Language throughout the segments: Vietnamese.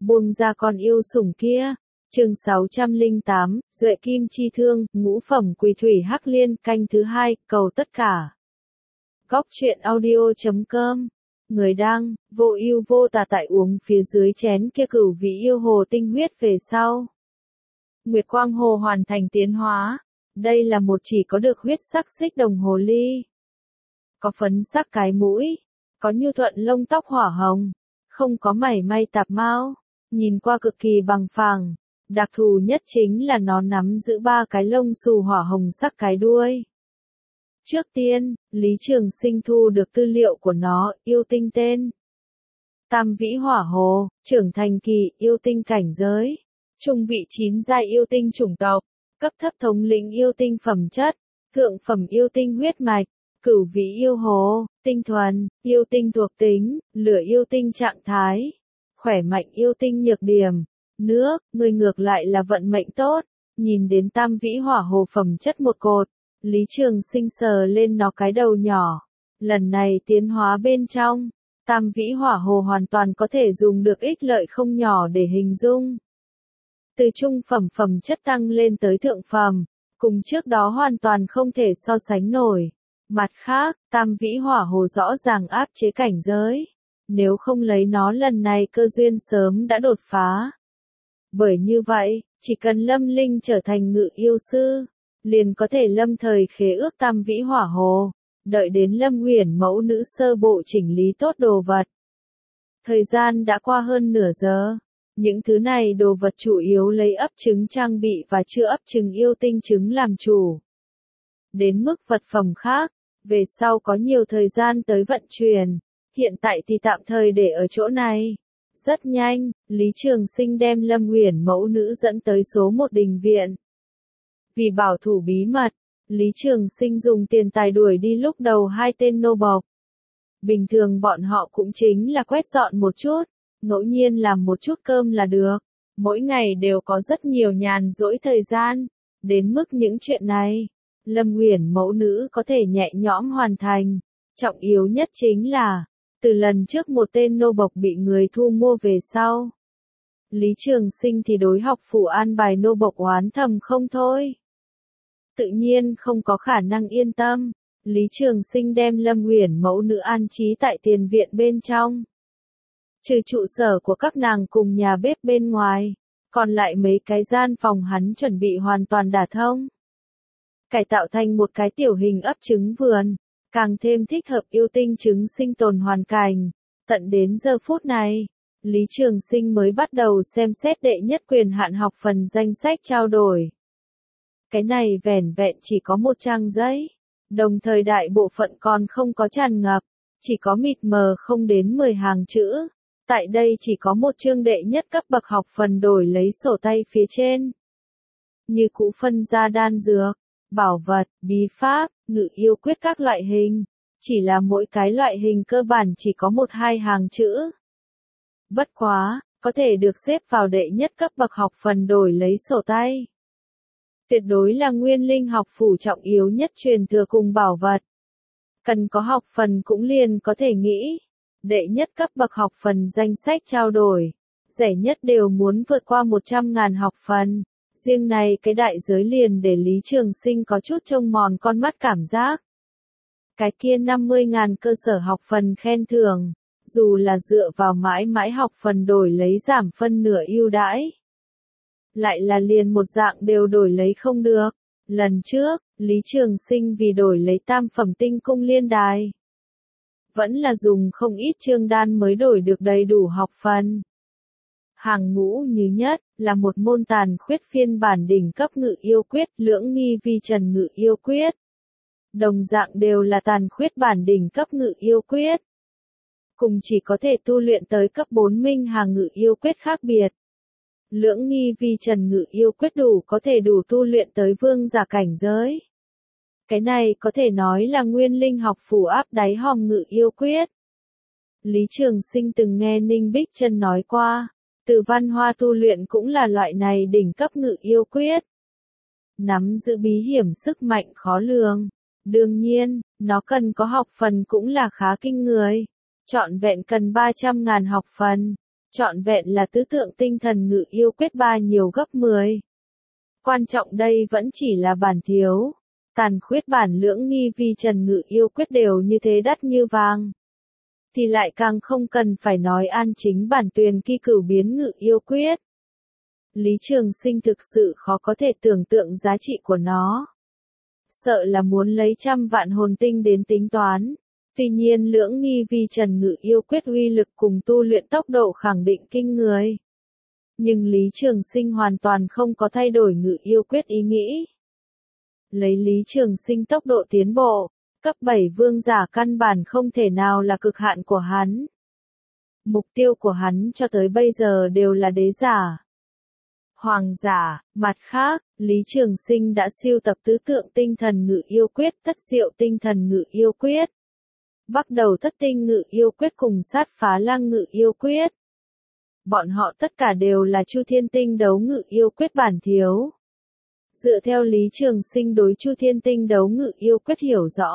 buông ra con yêu sủng kia. Chương 608, Duệ Kim Chi Thương, ngũ phẩm Quỳ Thủy Hắc Liên, canh thứ 2, cầu tất cả. Góc truyện audio.com. Người đăng, vô ưu vô tà tại uống phía dưới chén kia cửu vị yêu hồ tinh huyết về sau. Nguyệt quang hồ hoàn thành tiến hóa. Đây là một chỉ có được huyết sắc xích đồng hồ ly. Có phấn sắc cái mũi, có nhu thuận lông tóc hỏa hồng, không có mảy may tạp mao, nhìn qua cực kỳ bằng phẳng. Đặc thù nhất chính là nó nắm giữ 3 cái lông xù hỏa hồng sắc cái đuôi. Trước tiên, Lý Trường Sinh thu được tư liệu của nó, yêu tinh tên. Tam vĩ hỏa hồ, trưởng thành kỳ, yêu tinh cảnh giới. Trung vị 9 giai yêu tinh chủng tộc, cấp thấp thống lĩnh yêu tinh phẩm chất, thượng phẩm yêu tinh huyết mạch, cửu vĩ yêu hồ, tinh thuần, yêu tinh thuộc tính, lửa yêu tinh trạng thái, khỏe mạnh yêu tinh nhược điểm. Nước, người ngược lại là vận mệnh tốt, nhìn đến tam vĩ hỏa hồ phẩm chất một cột, Lý Trường Sinh sờ lên nó cái đầu nhỏ. Lần này tiến hóa bên trong, tam vĩ hỏa hồ hoàn toàn có thể dùng được ích lợi không nhỏ để hình dung. Từ trung phẩm phẩm chất tăng lên tới thượng phẩm, cùng trước đó hoàn toàn không thể so sánh nổi. Mặt khác, tam vĩ hỏa hồ rõ ràng áp chế cảnh giới, nếu không lấy nó lần này cơ duyên sớm đã đột phá. Bởi như vậy, chỉ cần Lâm Linh trở thành ngự yêu sư, liền có thể lâm thời khế ước tam vĩ hỏa hồ, đợi đến Lâm Uyển mẫu nữ sơ bộ chỉnh lý tốt đồ vật. Thời gian đã qua hơn nửa giờ, những thứ này đồ vật chủ yếu lấy ấp trứng trang bị và chưa ấp trứng yêu tinh trứng làm chủ. Đến mức vật phẩm khác, về sau có nhiều thời gian tới vận chuyển, hiện tại thì tạm thời để ở chỗ này. Rất nhanh, Lý Trường Sinh đem Lâm Uyển mẫu nữ dẫn tới số 1 đình viện. Vì bảo thủ bí mật, Lý Trường Sinh dùng tiền tài đuổi đi lúc đầu 2 tên nô bộc. Bình thường bọn họ cũng chính là quét dọn một chút, ngẫu nhiên làm một chút cơm là được. Mỗi ngày đều có rất nhiều nhàn rỗi thời gian. Đến mức những chuyện này, Lâm Uyển mẫu nữ có thể nhẹ nhõm hoàn thành. Trọng yếu nhất chính là, từ lần trước một tên nô bộc bị người thu mua về sau, Lý Trường Sinh thì đối học phủ an bài nô bộc oán thầm không thôi. Tự nhiên không có khả năng yên tâm, Lý Trường Sinh đem Lâm Uyển mẫu nữ an trí tại tiền viện bên trong. Trừ trụ sở của các nàng cùng nhà bếp bên ngoài, còn lại mấy cái gian phòng hắn chuẩn bị hoàn toàn đả thông. Cải tạo thành một cái tiểu hình ấp trứng vườn, càng thêm thích hợp yêu tinh trứng sinh tồn hoàn cảnh. Tận đến giờ phút này, Lý Trường Sinh mới bắt đầu xem xét đệ nhất quyền hạn học phần danh sách trao đổi. Cái này vẻn vẹn chỉ có 1 trang giấy, đồng thời đại bộ phận còn không có tràn ngập, chỉ có mịt mờ không đến 10 hàng chữ. Tại đây chỉ có 1 chương đệ nhất cấp bậc học phần đổi lấy sổ tay phía trên. Như cũ phân ra đan dược, bảo vật, bí pháp, ngự yêu quyết các loại hình, chỉ là mỗi cái loại hình cơ bản chỉ có 1-2 hàng chữ. Bất quá, có thể được xếp vào đệ nhất cấp bậc học phần đổi lấy sổ tay. Tuyệt đối là nguyên linh học phủ trọng yếu nhất truyền thừa cùng bảo vật. Cần có học phần cũng liền có thể nghĩ. Đệ nhất cấp bậc học phần danh sách trao đổi, rẻ nhất đều muốn vượt qua 100.000 học phần. Riêng này cái đại giới liền để Lý Trường Sinh có chút trông mòn con mắt cảm giác. Cái kia 50.000 cơ sở học phần khen thưởng, dù là dựa vào mãi mãi học phần đổi lấy giảm phân nửa ưu đãi, lại là liền một dạng đều đổi lấy không được. Lần trước, Lý Trường Sinh vì đổi lấy tam phẩm tinh cung liên đài, vẫn là dùng không ít chương đan mới đổi được đầy đủ học phần. Hàng ngũ như nhất, là một môn tàn khuyết phiên bản đỉnh cấp ngự yêu quyết, lưỡng nghi vi trần ngự yêu quyết. Đồng dạng đều là tàn khuyết bản đỉnh cấp ngự yêu quyết. Cùng chỉ có thể tu luyện tới cấp 4 minh hàng ngự yêu quyết khác biệt. Lưỡng nghi vi trần ngự yêu quyết có thể đủ tu luyện tới vương giả cảnh giới. Cái này có thể nói là nguyên linh học phủ áp đáy hòm ngự yêu quyết. Lý Trường Sinh từng nghe Ninh Bích Trân nói qua, Từ Văn Hoa tu luyện cũng là loại này đỉnh cấp ngự yêu quyết. Nắm giữ bí hiểm sức mạnh khó lường. Đương nhiên, nó cần có học phần cũng là khá kinh người. Trọn vẹn cần 300.000 học phần. trọn vẹn là tứ tượng tinh thần ngự yêu quyết 3 nhiều gấp 10. Quan trọng đây vẫn chỉ là bản thiếu. Tàn khuyết bản lưỡng nghi vi trần ngự yêu quyết đều như thế đắt như vàng. Thì lại càng không cần phải nói an chính bản tuyền kỳ cửu biến ngự yêu quyết. Lý Trường Sinh thực sự khó có thể tưởng tượng giá trị của nó. Sợ là muốn lấy trăm vạn hồn tinh đến tính toán. Tuy nhiên lưỡng nghi vi trần ngự yêu quyết uy lực cùng tu luyện tốc độ khẳng định kinh người. Nhưng Lý Trường Sinh hoàn toàn không có thay đổi ngự yêu quyết ý nghĩ. Lấy Lý Trường Sinh tốc độ tiến bộ, cấp 7 vương giả căn bản không thể nào là cực hạn của hắn. Mục tiêu của hắn cho tới bây giờ đều là đế giả, hoàng giả. Mặt khác, Lý Trường Sinh đã siêu tập tứ tượng tinh thần ngự yêu quyết, thất diệu tinh thần ngự yêu quyết, bắt đầu thất tinh ngự yêu quyết cùng sát phá lang ngự yêu quyết. Bọn họ tất cả đều là Chu Thiên Tinh đấu ngự yêu quyết bản thiếu. Dựa theo Lý Trường Sinh đối Chu Thiên Tinh đấu ngự yêu quyết hiểu rõ,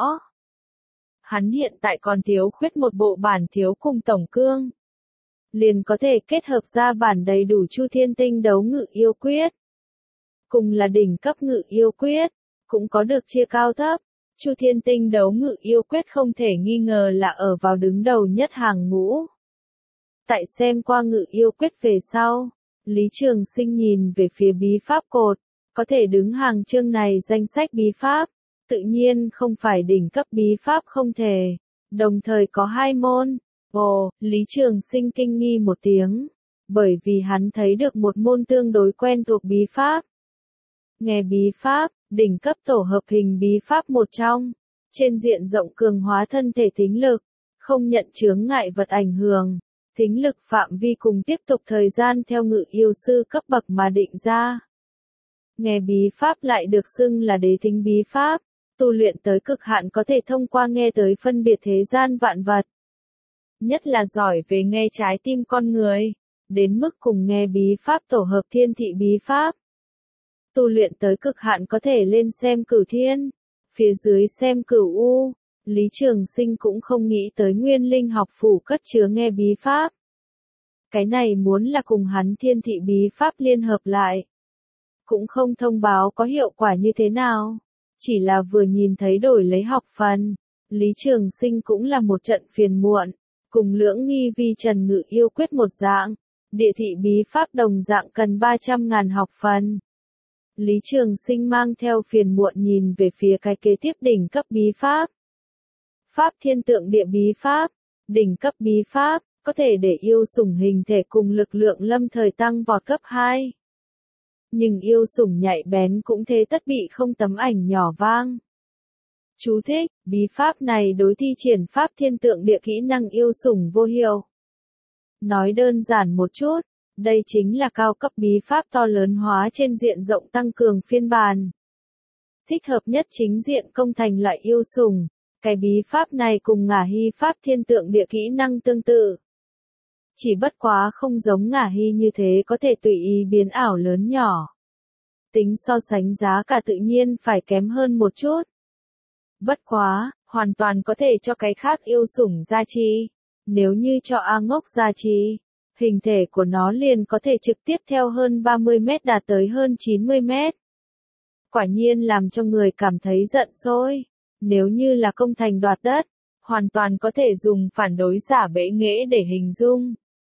hắn hiện tại còn thiếu khuyết một bộ bản thiếu cùng tổng cương, liền có thể kết hợp ra bản đầy đủ Chu Thiên Tinh đấu ngự yêu quyết. Cùng là đỉnh cấp ngự yêu quyết, cũng có được chia cao thấp. Chu Thiên Tinh đấu ngự yêu quyết không thể nghi ngờ là ở vào đứng đầu nhất hàng ngũ. Tại xem qua ngự yêu quyết về sau, Lý Trường Sinh nhìn về phía bí pháp cột, có thể đứng hàng chương này danh sách bí pháp, tự nhiên không phải đỉnh cấp bí pháp không thể, đồng thời có 2 môn. Ồ, Lý Trường Sinh kinh nghi một tiếng, bởi vì hắn thấy được một môn tương đối quen thuộc bí pháp. Nghe bí pháp, đỉnh cấp tổ hợp hình bí pháp một trong, trên diện rộng cường hóa thân thể thính lực, không nhận chướng ngại vật ảnh hưởng, thính lực phạm vi cùng tiếp tục thời gian theo ngự yêu sư cấp bậc mà định ra. Nghe bí pháp lại được xưng là đế thính bí pháp, tu luyện tới cực hạn có thể thông qua nghe tới phân biệt thế gian vạn vật. Nhất là giỏi về nghe trái tim con người, đến mức cùng nghe bí pháp tổ hợp thiên thị bí pháp. Tu luyện tới cực hạn có thể lên xem cửu thiên, phía dưới xem cửu u. Lý Trường Sinh cũng không nghĩ tới Nguyên Linh học phủ cất chứa nghe bí pháp. Cái này muốn là cùng hắn thiên thị bí pháp liên hợp lại. Cũng không thông báo có hiệu quả như thế nào. Chỉ là vừa nhìn thấy đổi lấy học phần, Lý Trường Sinh cũng là một trận phiền muộn. Cùng lưỡng nghi vi trần ngự yêu quyết một dạng, địa thị bí pháp đồng dạng cần 300.000 học phần. Lý Trường Sinh mang theo phiền muộn nhìn về phía cái kế tiếp đỉnh cấp bí pháp. Pháp thiên tượng địa bí pháp, đỉnh cấp bí pháp, có thể để yêu sủng hình thể cùng lực lượng lâm thời tăng vọt cấp 2. Nhưng yêu sủng nhạy bén cũng thế tất bị không tấm ảnh nhỏ vang. Chú thích, bí pháp này đối thi triển pháp thiên tượng địa kỹ năng yêu sủng vô hiệu. Nói đơn giản một chút, đây chính là cao cấp bí pháp to lớn hóa trên diện rộng tăng cường phiên bản. Thích hợp nhất chính diện công thành loại yêu sủng, cái bí pháp này cùng ngả hy pháp thiên tượng địa kỹ năng tương tự. Chỉ bất quá không giống ngả hy như thế có thể tùy ý biến ảo lớn nhỏ. Tính so sánh giá cả tự nhiên phải kém hơn một chút. Bất quá, hoàn toàn có thể cho cái khác yêu sủng gia trì. Nếu như cho A Ngốc gia trì, hình thể của nó liền có thể trực tiếp theo hơn 30 mét đạt tới hơn 90 mét. Quả nhiên làm cho người cảm thấy giận sôi. Nếu như là công thành đoạt đất, hoàn toàn có thể dùng phản đối giả bẽ nghễ để hình dung.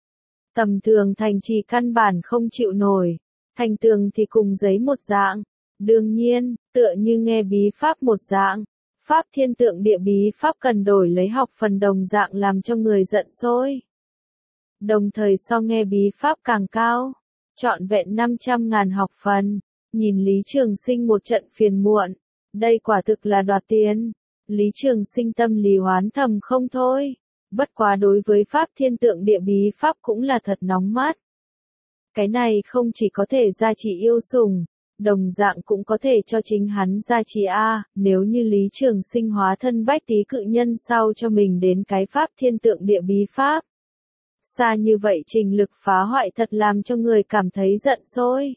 Tầm thường thành trì căn bản không chịu nổi, thành tường thì cùng giấy một dạng. Đương nhiên, tựa như nghe bí pháp một dạng, pháp thiên tượng địa bí pháp cần đổi lấy học phần đồng dạng làm cho người giận sôi. Đồng thời so nghe bí pháp càng cao, trọn vẹn 500.000 học phần, nhìn Lý Trường Sinh một trận phiền muộn, đây quả thực là đoạt tiền. Lý Trường Sinh tâm lý oán thầm không thôi, bất quá đối với pháp thiên tượng địa bí pháp cũng là thật nóng mắt. Cái này không chỉ có thể gia trì yêu sủng, đồng dạng cũng có thể cho chính hắn gia trì A, nếu như Lý Trường Sinh hóa thân bách tí cự nhân sau cho mình đến cái pháp thiên tượng địa bí pháp. Xa như vậy trình lực phá hoại thật làm cho người cảm thấy giận sôi.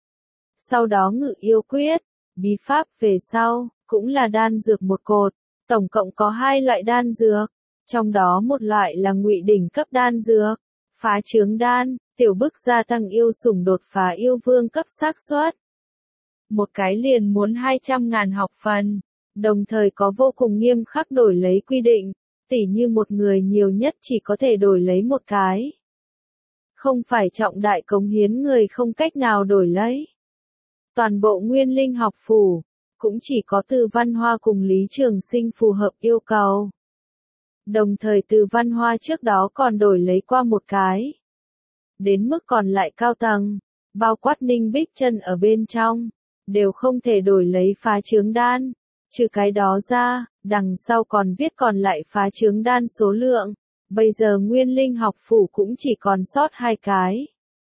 Sau đó ngự yêu quyết, bí pháp về sau, cũng là đan dược một cột, tổng cộng có 2 loại đan dược, trong đó một loại là ngụy đỉnh cấp đan dược, Phá chướng đan, tiểu bức gia tăng yêu sủng đột phá yêu vương cấp xác suất. Một cái liền muốn 200.000 học phần, đồng thời có vô cùng nghiêm khắc đổi lấy quy định, tỉ như một người nhiều nhất chỉ có thể đổi lấy một cái. Không phải trọng đại cống hiến người không cách nào đổi lấy. Toàn bộ Nguyên Linh học phủ, cũng chỉ có Từ Văn Hoa cùng Lý Trường Sinh phù hợp yêu cầu. Đồng thời Từ Văn Hoa trước đó còn đổi lấy qua một cái. Đến mức còn lại cao tầng, bao quát Ninh Bích Chân ở bên trong, đều không thể đổi lấy phá chướng đan. Trừ cái đó ra, đằng sau còn viết còn lại phá chướng đan số lượng. Bây giờ Nguyên Linh học phủ cũng chỉ còn sót 2 cái.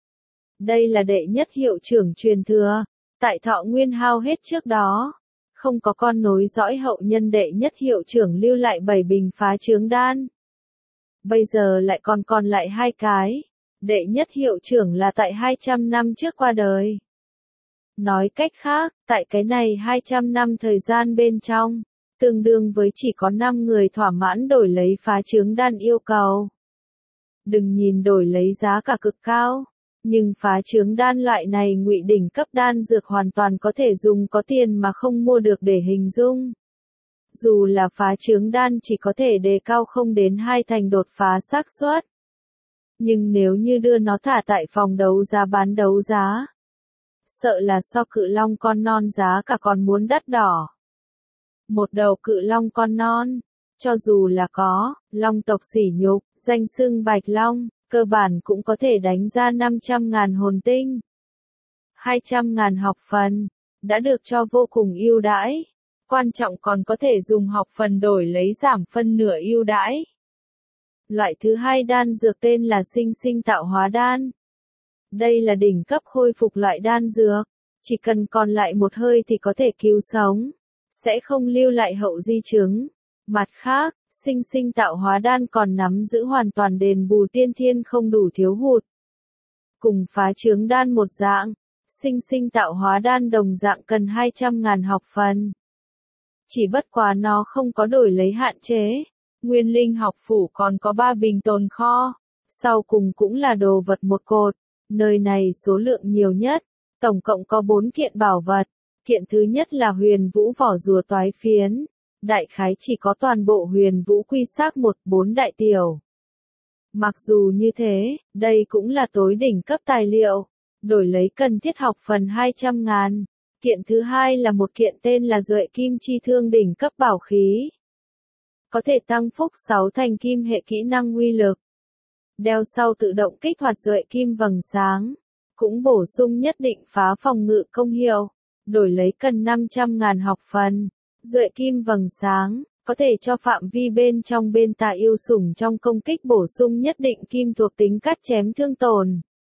Đây là đệ nhất hiệu trưởng truyền thừa. Tại Thọ Nguyên hao hết trước đó, không có con nối dõi hậu nhân đệ nhất hiệu trưởng lưu lại 7 bình phá chướng đan. Bây giờ lại còn lại 2 cái. Đệ nhất hiệu trưởng là tại 200 năm trước qua đời. Nói cách khác, tại cái này 200 năm thời gian bên trong, tương đương với chỉ có 5 người thỏa mãn đổi lấy phá chướng đan yêu cầu. Đừng nhìn đổi lấy giá cả cực cao, nhưng phá chướng đan loại này ngụy đỉnh cấp đan dược hoàn toàn có thể dùng có tiền mà không mua được để hình dung. Dù là phá chướng đan chỉ có thể đề cao không đến 2 thành đột phá xác suất. Nhưng nếu như đưa nó thả tại phòng đấu giá bán đấu giá, sợ là so cự long con non giá cả còn muốn đắt đỏ. Một đầu cự long con non, cho dù là có, long tộc sỉ nhục, danh xưng bạch long, cơ bản cũng có thể đánh ra 500.000 hồn tinh. 200.000 học phần, đã được cho vô cùng ưu đãi. Quan trọng còn có thể dùng học phần đổi lấy giảm phân nửa ưu đãi. Loại thứ hai đan dược tên là sinh sinh tạo hóa đan. Đây là đỉnh cấp khôi phục loại đan dược, chỉ cần còn lại một hơi thì có thể cứu sống, sẽ không lưu lại hậu di chứng. Mặt khác, sinh sinh tạo hóa đan còn nắm giữ hoàn toàn đền bù tiên thiên không đủ thiếu hụt. Cùng phá chướng đan một dạng, sinh sinh tạo hóa đan đồng dạng cần 200.000 học phần. Chỉ bất quá nó không có đổi lấy hạn chế. Nguyên Linh học phủ còn có 3 bình tồn kho, sau cùng cũng là đồ vật một cột, nơi này số lượng nhiều nhất, tổng cộng có 4 kiện bảo vật. Kiện thứ nhất là huyền vũ vỏ rùa toái phiến, đại khái chỉ có toàn bộ huyền vũ quy xác 1/4 đại tiểu. Mặc dù như thế, đây cũng là tối đỉnh cấp tài liệu, đổi lấy cần thiết học phần 200.000. Kiện thứ hai là một kiện tên là Duệ Kim Chi Thương đỉnh cấp bảo khí. Có thể tăng phúc 6 thành kim hệ kỹ năng uy lực. Đeo sau tự động kích hoạt Duệ Kim vầng sáng. Cũng bổ sung nhất định phá phòng ngự công hiệu. Đổi lấy cần 500.000 học phần. Duệ Kim vầng sáng, có thể cho phạm vi bên trong bên tà yêu sủng trong công kích bổ sung nhất định kim thuộc tính cắt chém thương tổn.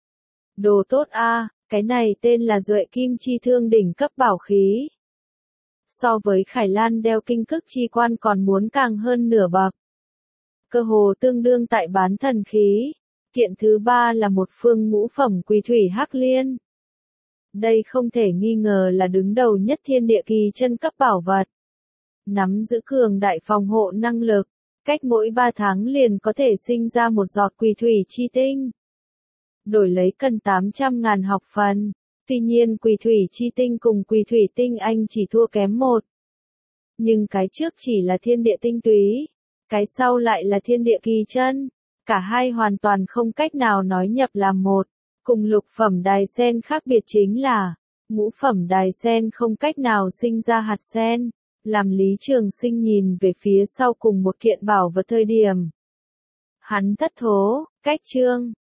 Đồ tốt a, cái này tên là Duệ Kim Chi Thương đỉnh cấp bảo khí. So với Khải Lan đeo kinh cức chi quan còn muốn càng hơn nửa bậc. Cơ hồ tương đương tại bán thần khí. Kiện thứ ba là một phương ngũ phẩm quỳ thủy hắc liên. Đây không thể nghi ngờ là đứng đầu nhất thiên địa kỳ chân cấp bảo vật. Nắm giữ cường đại phòng hộ năng lực, cách mỗi 3 tháng liền có thể sinh ra một giọt quỳ thủy chi tinh. Đổi lấy cần 800.000 học phần. Tuy nhiên quỳ thủy chi tinh cùng quỳ thủy tinh anh chỉ thua kém một. Nhưng cái trước chỉ là thiên địa tinh túy, cái sau lại là thiên địa kỳ chân. Cả hai hoàn toàn không cách nào nói nhập làm một. Cùng lục phẩm đài sen khác biệt chính là, ngũ phẩm đài sen không cách nào sinh ra hạt sen. Làm Lý Trường Sinh nhìn về phía sau cùng một kiện bảo vật thời điểm. Hắn thất thố, cách chương.